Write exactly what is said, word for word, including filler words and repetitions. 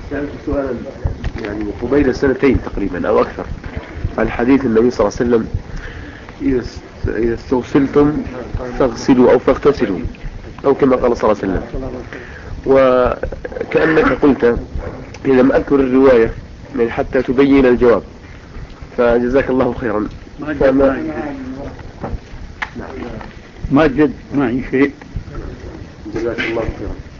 سألت سؤالا يعني قبيل سنتين تقريبا أو أكثر عن حديث النبي صلى الله عليه وسلم إذا استغسلتم فاغسلوا أو فاغتسلوا أو كما قال صلى الله عليه وسلم. وكأنك قلت إذا لم أذكر الرواية من حتى تبين الجواب، فجزاك الله خيرا. فما ما جد معي شيء. جزاك الله خيرا.